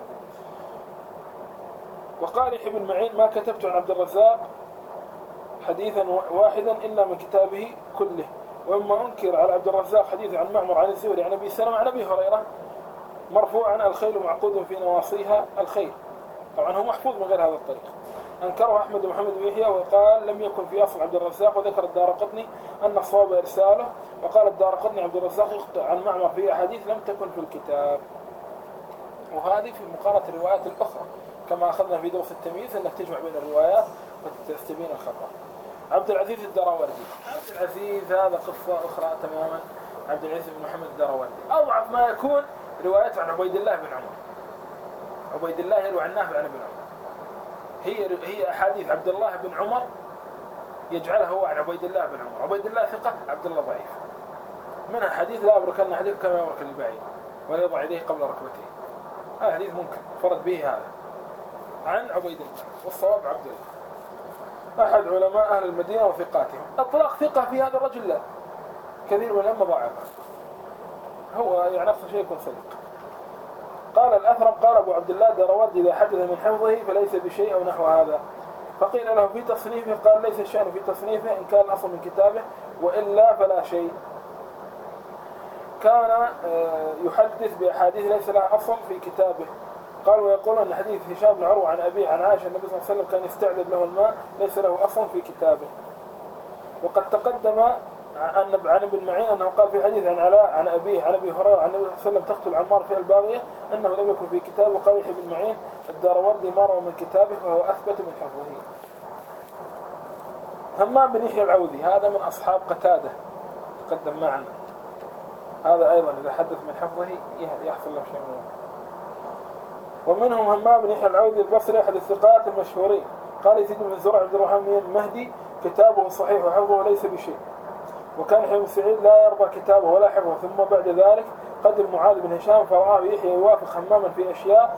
وقال يحيى بن معين ما كتبت عن عبد الرزاق حديثا واحدا إلا من كتابه كله. وإما أنكر على عبد الرزاق حديث عن معمر عن الزهري عن أبي سلمة عن أبي هريرة مرفوعا الخيل معقود في نواصيها الخيل. طبعا هو محفوظ من غير هذا الطريق. أنكره أحمد بن محمد بن يحيى وقال لم يكن في أصل عبد الرزاق. وذكر الدارقطني أن الصواب إرساله. وقال الدارقطني عبد الرزاق يخطئ عن معمر في أحاديث لم تكن في الكتاب. وهذه في مقارنة الروايات الأخرى كما أخذنا في دروس التمييز أنك تجمع بين الروايات وتستبين الخطأ. عبد العزيز الدراوردي. عبد العزيز هذا قصة أخرى تماما. عبد العزيز بن محمد الدراوردي أضعف ما يكون روايته عن عبيد الله بن عمر. عبيد الله يروي عن نافع عن ابن عمر. هي أحاديث عبد الله بن عمر يجعلها هو عن عبيد الله بن عمر. عبيد الله ثقة عبد الله ضعيف. منها حديث لا أبركن حديث كما يبرك البعير ولا يضع يديه قبل ركبتيه. هذا حديث ممكن فرد به هذا عن عبيد الله والصواب عبد الله أحد علماء أهل المدينة وثقاتهم. أطلاق ثقة في هذا الرجل لا، كثير من الأمة ضعف. هو يعني أقصى شيء يكون صدق. قال الأثرم قال أبو عبد الله الدراوردي إذا حدث من حفظه فليس بشيء أو نحو هذا. فقيل له في تصنيفه قال ليس الشأن في تصنيفه إن كان الأصل من كتابه وإلا فلا شيء. كان يحدث بأحاديث ليس لها أصل في كتابه. قال ويقول أن حديث هشام بن عروة عن أبيه عن عائشة النبي صلى الله عليه وسلم كان يستعذب له الماء ليس له أصل في كتابه. وقد تقدم عن ابن معين أنه قال في حديث عن علاء عن أبيه عن أبي هريرة عن النبي صلى الله عليه وسلم تقتل عمار في الباغية أنه لم يكن في كتابه. قال يحيى بن معين الدراوردي ما روى من كتابه فهو أثبت من حفظه. همام بن يحيى العوذي هذا من أصحاب قتادة تقدم معنا. هذا أيضا إذا حدث من حفظه يحصل له شيء منه. ومنهم همام بن يحيى العوذي البصري أحد الثقات المشهورين. قال يزيد بن زرع عبد الرحمن المهدي كتابه صحيح وحفظه ليس بشيء. وكان يحيى بن سعيد لا يرضى كتابه ولا حفظه. ثم بعد ذلك قدم معاذ بن هشام فرآه يحيى يوافق هماما في أشياء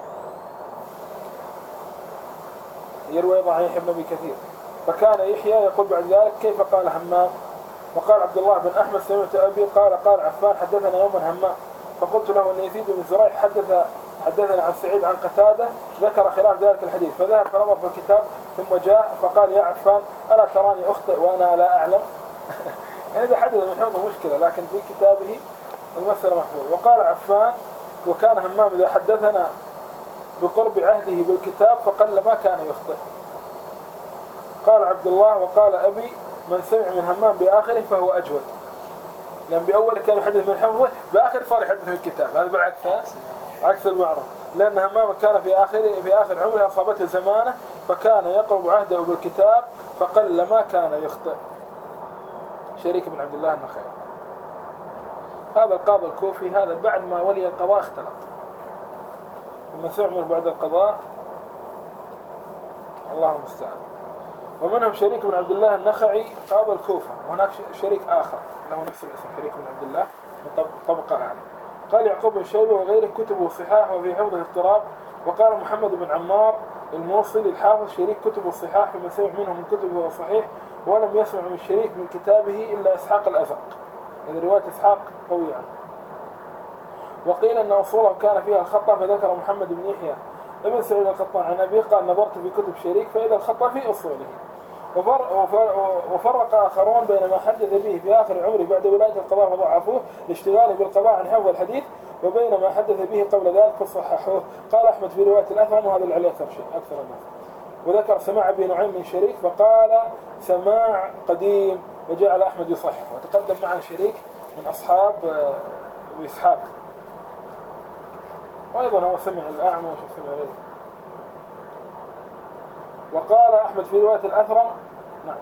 يروي أيضا عن يحيى بن أبي كثير. فكان يحيى يقول بعد ذلك كيف قال همام. وقال عبد الله بن أحمد سمعت أبي قال عفان حدثنا يوما همام فقلت له أن يزيد بن زرع حدثنا عن سعيد عن قتادة ذكر خلاف ذلك الحديث. فذهب فنظر في الكتاب ثم جاء فقال يا عفان ألا تراني أخطئ وأنا لا أعلم. يعني إذا حدث من حفظه مشكلة لكن في كتابه المسألة محفوظة. وقال عفان وكان همام إذا حدثنا بقرب عهده بالكتاب فقل ما كان يخطئ. قال عبد الله وقال أبي من سمع من همام بآخره فهو أجود. لأن بأول كان يحدث من حفظه بآخر صار يحدث من الكتاب. هذا بالعكس عكس المعروف. لأن همام كان في آخر عمره أصابته زمانه فكان يقرب عهده بالكتاب فقل ما كان يخطئ. شريك بن عبد الله النخعي هذا القاضي الكوفي هذا بعد ما ولي القضاء اختلط. ثم سمع بعد القضاء الله المستعان. ومنهم شريك بن عبد الله النخعي قاضي الكوفة. وهناك شريك آخر له نفس الاسم شريك بن عبد الله طبقة أعلى. قال يعقوب بن شيبة وغيره كتبه صحاح وفي حفظه اضطراب. وقال محمد بن عمار الموصلي الحافظ شريك كتبه الصحاح فمن سمع منه من كتبه صحيح ولم يسمع من شريك من كتابه إلا إسحاق الأزرق. يعني رواية إسحاق قوية عنه. وقيل أن أصوله كان فيها الخطأ فذكر محمد بن يحيى ابن سعيد القطان عن أبيه قال نظرت في كتب شريك فإذا الخطأ في أصوله. وفرق آخرون بين ما حدث به في آخر عمره بعد ولاية القضاء فضعفوه لاشتغاله بالقضاء عن حفظ الحديث وبين ما حدث به قبل ذلك فصححوه. قال أحمد في رواية الأثرم، وهذا اللي عليه أكثر شيء أكثر الناس. وذكر سماع أبي نعيم من شريك فقال سماع قديم، وجعل أحمد يصحح. وتقدم معنا شريك من أصحاب أبي إسحاق، وأيضا هو سمع الأعمش وسمع غيره. وقال أحمد في رواية الأثرم، نعم،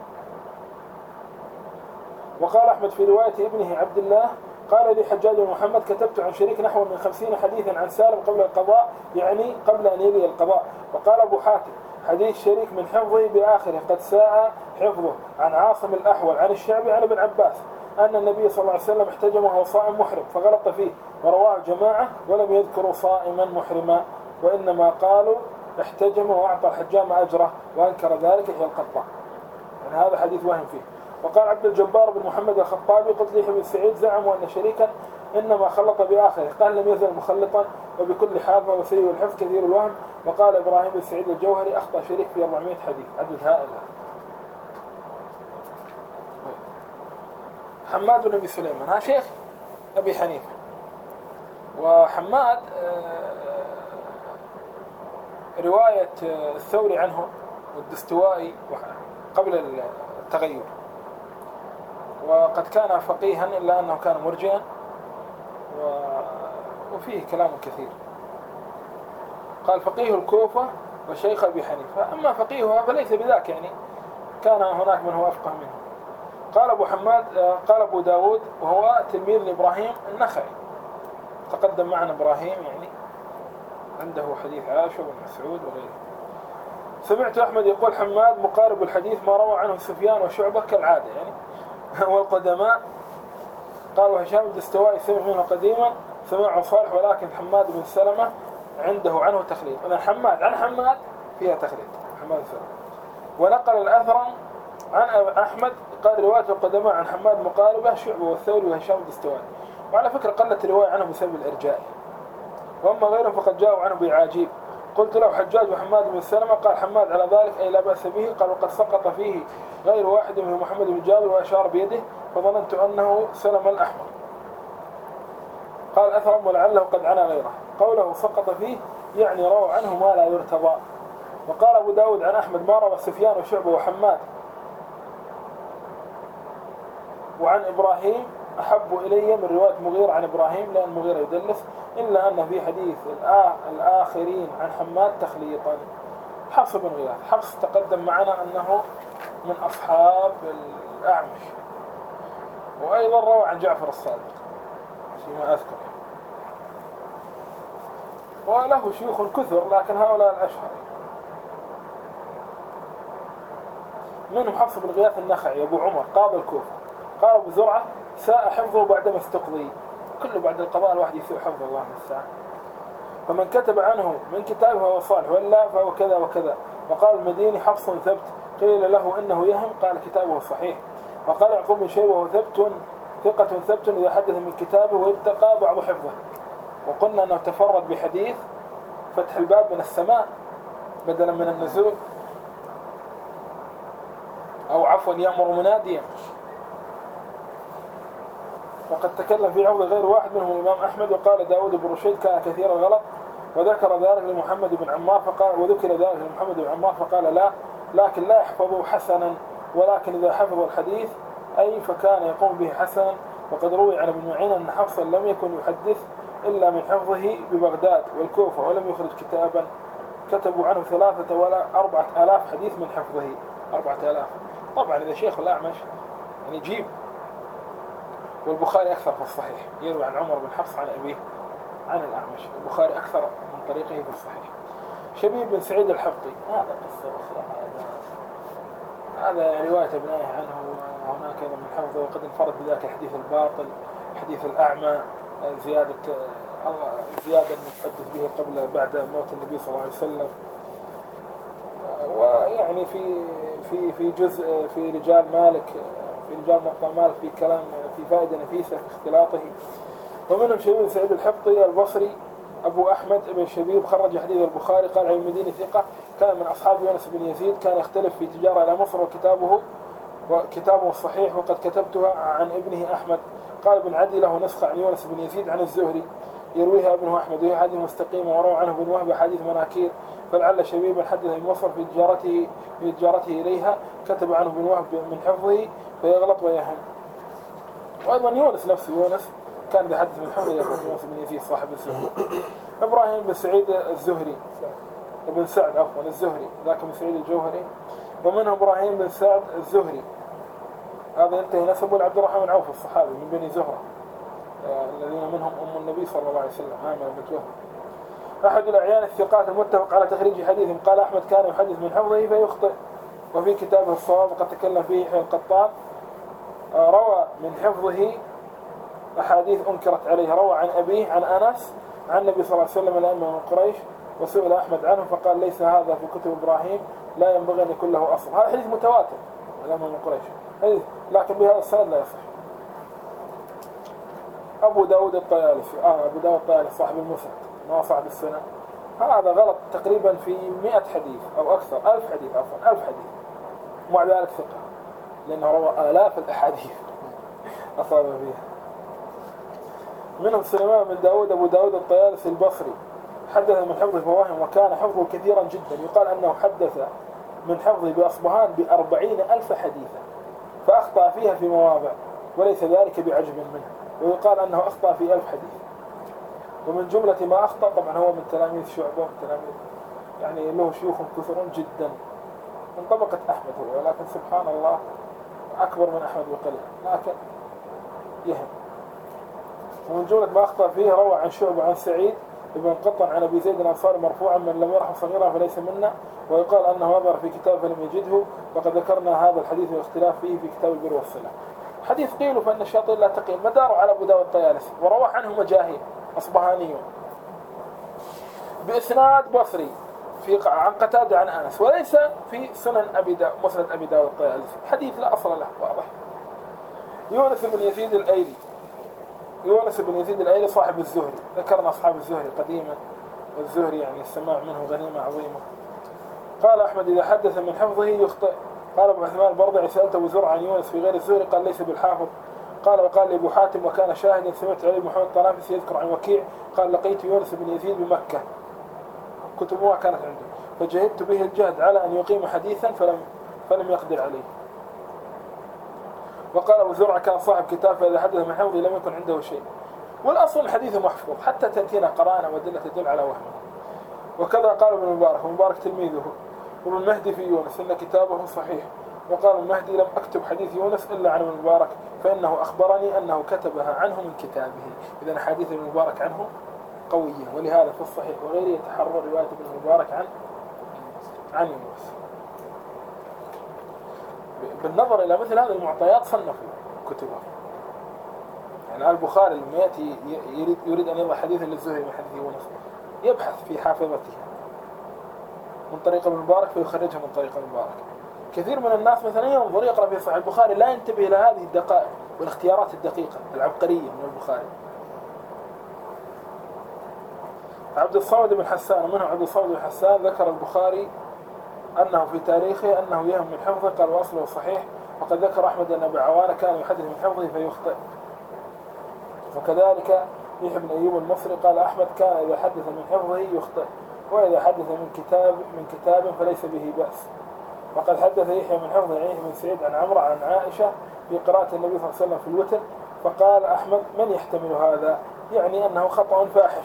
وقال أحمد في رواية ابنه عبد الله قال لي حجاج بن محمد كتبت عن شريك نحو من 50 حديثا عن سالم قبل القضاء، يعني قبل أن يلي القضاء. وقال أبو حاتم حديث شريك من حفظه بآخره قد ساء حفظه. عن عاصم الأحول عن الشعبي عن ابن عباس أن النبي صلى الله عليه وسلم احتجم وهو صائم محرم فغلط فيه، ورواه جماعة ولم يذكروا صائما محرما، وإنما قالوا احتجم وأعطى الحجام أجره، وأنكر ذلك يحيى القطان. يعني هذا حديث وهم فيه. وقال عبد الجبار بن محمد الخطابي قلت لي بن سعيد زعموا أن شريكا إنما خلط بآخره، قال لم يزل مخلطا وبكل حافظ وسيء الحفظ كثير الوهم. وقال إبراهيم بن سعيد الجوهري أخطأ شريك في 400 حديث، عدد هائل. حماد بن أبي سليمان ها شيخ أبي حنيفة. وحماد رواية الثوري عنه والدستوائي قبل التغير، وقد كان فقيها إلا أنه كان مرجئا وفيه كلام كثير. قال فقيه الكوفة وشيخ أبي حنيفة، أما فقيهها فليس بذاك، يعني كان هناك من هو أفقه منه. قال أبو حماد قال أبو داود وهو تلميذ لإبراهيم النخعي، تقدم معنا إبراهيم، يعني عنده حديث عائشة بن مسعود وغيره. سمعت أحمد يقول حماد مقارب الحديث ما روى عنه سفيان وشعبة كالعادة، يعني والقدماء. قال وهشام الدستوائي سمع منه قديما سمعه صالح، ولكن حماد بن سلمة عنده عنه تخليط. أنا حماد عن حماد فيها تخليط، حماد سلمة. ونقل الأثرم عن أحمد قال رواية القدماء عن حماد مقاربة شعبة والثوري وهشام الدستوائي. وعلى فكرة قلت الرواية عنه بسبب الإرجاء، وأما غيره فقد جاءوا عنه بعجيب. قلت له حجاج وحماد بن سلمة، قال حماد على ذلك أي لا بأس به. قال وقد سقط فيه غير واحد من محمد بن جابر وأشار بيده فظننت أنه سلم الأحمر. قال أثرم ولعله قد عنا غيره. قوله سقط فيه يعني روى عنه ما لا يرتضى. وقال أبو داود عن أحمد ما روى سفيان وشعبة وحماد وعن إبراهيم أحب إلي من رواية مغير عن إبراهيم، لأن مغير يدلس، إلا أن في حديث الآخرين عن حماد تخليطا. حفص بن غياث، حفص تقدم معنا أنه من أصحاب الأعمش، وأيضا روى عن جعفر الصادق فيما أذكر، وله شيوخ كثر لكن هؤلاء الأشهر. منهم حفص بن غياث النخعي أبو عمر قاضي الكوفة. قال أبو زرعة ساء حفظه بعدما استقضي، كله بعد القضاء الواحد يسوء حفظه الله المستعان. فمن كتب عنه من كتابه فهو صالح، ولا فهو كذا وكذا. وقال المديني حفص ثبت، قيل له إنه يهم قال كتابه صحيح. وقال يعقوب بن شيبة وهو ثقة ثبت إذا حدث من كتابه ويبتقى بعض حفظه. وقلنا أنه تفرد بحديث فتح الباب من السماء بدلا من النزول، أو عفوا يأمر مناديا. وقد تكلم في عوض غير واحد منهم الإمام أحمد. وقال داود بن رشيد كان كثير الغلط، وذكر ذلك لمحمد بن عمار فقال لا، لكن لا يحفظه حسنا، ولكن إذا حفظ الحديث أي فكان يقوم به حسنا. وقد روي عن ابن معين أن حفصا لم يكن يحدث إلا من حفظه ببغداد والكوفة، ولم يخرج كتابا كتبوا عنه 3 ولا 4000 حديث من حفظه. 4000 طبعا إذا شيخ الأعمش يعني يجيب. والبخاري أكثر في الصحيح، يروي عن عمر بن حفص عن أبيه عن الأعمش. البخاري أكثر من طريقه في الصحيح. شبيب بن سعيد الحبطي هذا قصة أخرى، هذا رواية ابنائه عنه، وهناك أيضا من حفظه. وقد انفرد بذلك حديث الباطل، حديث الأعمى، زيادة المتحدث به بعد موت النبي صلى الله عليه وسلم. ويعني في جزء في رجال مالك، في رجال مقطع مالك في كلام في فائدة نفيسة في اختلاطه. ومنهم شبيب بن سعيد الحبطي البصري أبو أحمد بن شبيب خرج حديث البخاري. قال عن المديني ثقة كان من أصحاب يونس بن يزيد، كان يختلف في تجارة إلى مصر، وكتابه الصحيح، وقد كتبتها عن ابنه أحمد. قال ابن عدي له نسخة عن يونس بن يزيد عن الزهري يرويها ابنه أحمد وهي حديث مستقيمة، وروى عنه بن وهب حديث مناكير، فلعل شبيبا حدث بن مصر في تجارته إليها كتب عنه بن وهب من حفظه فيغلط ويهم. وأيضا يونس نفسه، يونس كان إذا حدث من حفظه يغلط، يونس بن يزيد صاحب الزهري. إبراهيم بن سعيد الزهري ابن سعد عفوا الزهري، ذاك بن سعيد الجوهري، ومنهم إبراهيم بن سعد الزهري، هذا ينتهي نسبه لعبد الرحمن عوف الصحابي من بني زهرة الذين منهم أم النبي صلى الله عليه وسلم آمنة بنت وهب. أحد الأعيان الثقات المتفق على تخريج حديثهم. قال أحمد كان يحدث من حفظه فيخطئ، وفي كتابه الصواب وقد تكلم فيه يحيى القطان روى من حفظه أحاديث أنكرت عليه. روى عن أبيه عن أنس عن النبي صلى الله عليه وسلم الأئمة من قريش، وسئل أحمد عنه فقال ليس هذا في كتب إبراهيم، لا ينبغي أن يكون له أصل. هذا حديث متواتر الأئمة من قريش حديث، لكن بهذا السند لا يصح. أبو داود الطيالسي أبو داود الطيالسي صاحب المسند ما صاحب السنة، هذا غلط تقريبا في 100 حديث أو أكثر، 1000 حديث عفوا 1000 حديث، ومع ذلك ثقة لأنه روى آلاف الأحاديث أصاب فيها. منهم سليمان بن داود أبو داود الطيالسي البصري حدث من حفظه فواهم، وكان حفظه كثيرا جدا، يقال أنه حدث من حفظه بأصبهان ب40,000 حديثا، فأخطأ فيها في مواضع وليس ذلك بعجب منه، ويقال أنه أخطأ في 1000 حديث. ومن جملة ما أخطأ طبعا هو من تلاميذ شعبة، تلاميذ يعني له شيوخ كثر جدا من طبقة أحمد هو، ولكن سبحان الله أكبر من أحمد بقليل لكن يهم. ومن جملة ما أخطأ فيه روى عن شعبة عن سعيد ابن قطن عن أبي زيد الأنصاري مرفوعا من لم يرحم صغيرا فليس منا، ويقال أنه نظر في كتاب فلم يجده، وقد ذكرنا هذا الحديث والاختلاف فيه في كتاب البر والصلة. حديث قيل فإن الشياطين لا تقيل مداره على أبو داود الطيالسي، وروى عنه مجاهيل أصبهانيون بإسناد بصري عن قتادة عن أنس، وليس في سنن مسند أبي داود الطيالسي، حديث لا أصل له واضح. يونس بن يزيد الأيلي، يونس بن يزيد الأيلي صاحب الزهري، ذكرنا أصحاب الزهري قديما، والزهري يعني السماع منه غنيمة عظيمة. قال أحمد إذا حدث من حفظه يخطئ. قال أبو عثمان البرضعي سألت أبو زرع عن يونس في غير الزهري قال ليس بالحافظ. قال وقال لي أبو حاتم وكان شاهدا سمعت علي محمد الطنافسي يذكر عن وكيع قال لقيت يونس بن يزيد بمكة، كتبها كانت عنده، فجهدت به الجهد على أن يقيم حديثا فلم يقدر عليه. وقال أبو زرع كان صاحب كتاب فإذا حدث من حفظه لم يكن عنده شيء، والأصل الحديث محفوظ حتى تأتينا قرائن ودلة تدل على وهمه. وكذا قال ابن المبارك، ومبارك تلميذه، وابن المهدي في يونس إن كتابه صحيح. وقال المهدي لم أكتب حديث يونس إلا عن ابن المبارك فإنه أخبرني أنه كتبها عنه من كتابه. إذن حديث ابن المبارك عنه قوية، ولهذا في الصحيح وغيره يتحرر رواية ابن المبارك عن يونس. بالنظر إلى مثل هذه المعطيات صنفوا كتبها. يعني البخاري لما يأتي يريد أن يضع حديثا للزهري من حديث يونس يبحث في حافظته من طريق ابن المبارك فيخرجها من طريق ابن المبارك. كثير من الناس مثلا ينظر يقرأ في صحيح البخاري لا ينتبه إلى هذه الدقائق والاختيارات الدقيقة العبقرية من البخاري. عبد الصمد بن حسان، ومنه عبد الصمد بن حسان ذكر البخاري أنه في تاريخه أنه يهم من حفظه قال وأصله صحيح. وقد ذكر أحمد أن أبا عوانة كان يحدث من حفظه فيخطئ. وكذلك يحيى بن أيوب المصري قال أحمد كان إذا حدث من حفظه يخطئ، وإذا حدث من كتاب فليس به بأس. وقد حدث يحيى من حفظه عن بن سعيد عن عمرو عن عائشة في قراءة النبي صلى الله عليه وسلم في الوتر، فقال أحمد من يحتمل هذا؟ يعني أنه خطأ فاحش.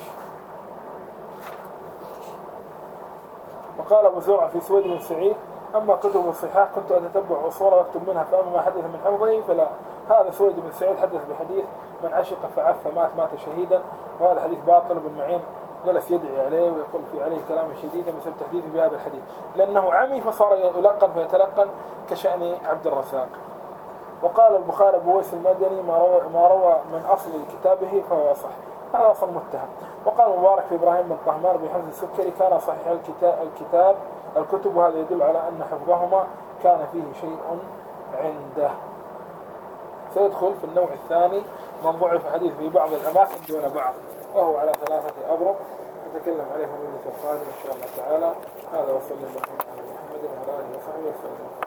وقال أبو زرع في سويد بن سعيد أما كتب الصحاح كنت أتتبع أصولا واكتب منها، فأما ما حدث من حفظه فلا. هذا سويد بن سعيد حدث بحديث من عشق فعف مات شهيدا، وهذا حديث باطل. بن معين جلس يدعي عليه ويقول في عليه كلام شديدا بسبب تحديثه بهذا الحديث، لأنه عمي فصار يلقن فيتلقن كشأن عبد الرزاق. وقال البخاري بويس المدني ما روى من أصل كتابه فهو صح، هذا أصل متهم. وقال مبارك في إبراهيم بن طهمان بن حمد السكري كان صحيح الكتب، وهذا يدل على أن حفظهما كان فيه شيء عنده. سيدخل في النوع الثاني من ضعف حديث في بعض الأماكن دون بعض، وهو على 3 أبرق نتكلم عليه في المجلس القادم إن شاء الله تعالى. هذا وصلى الله على محمد وعلى آله وصحبه وسلم.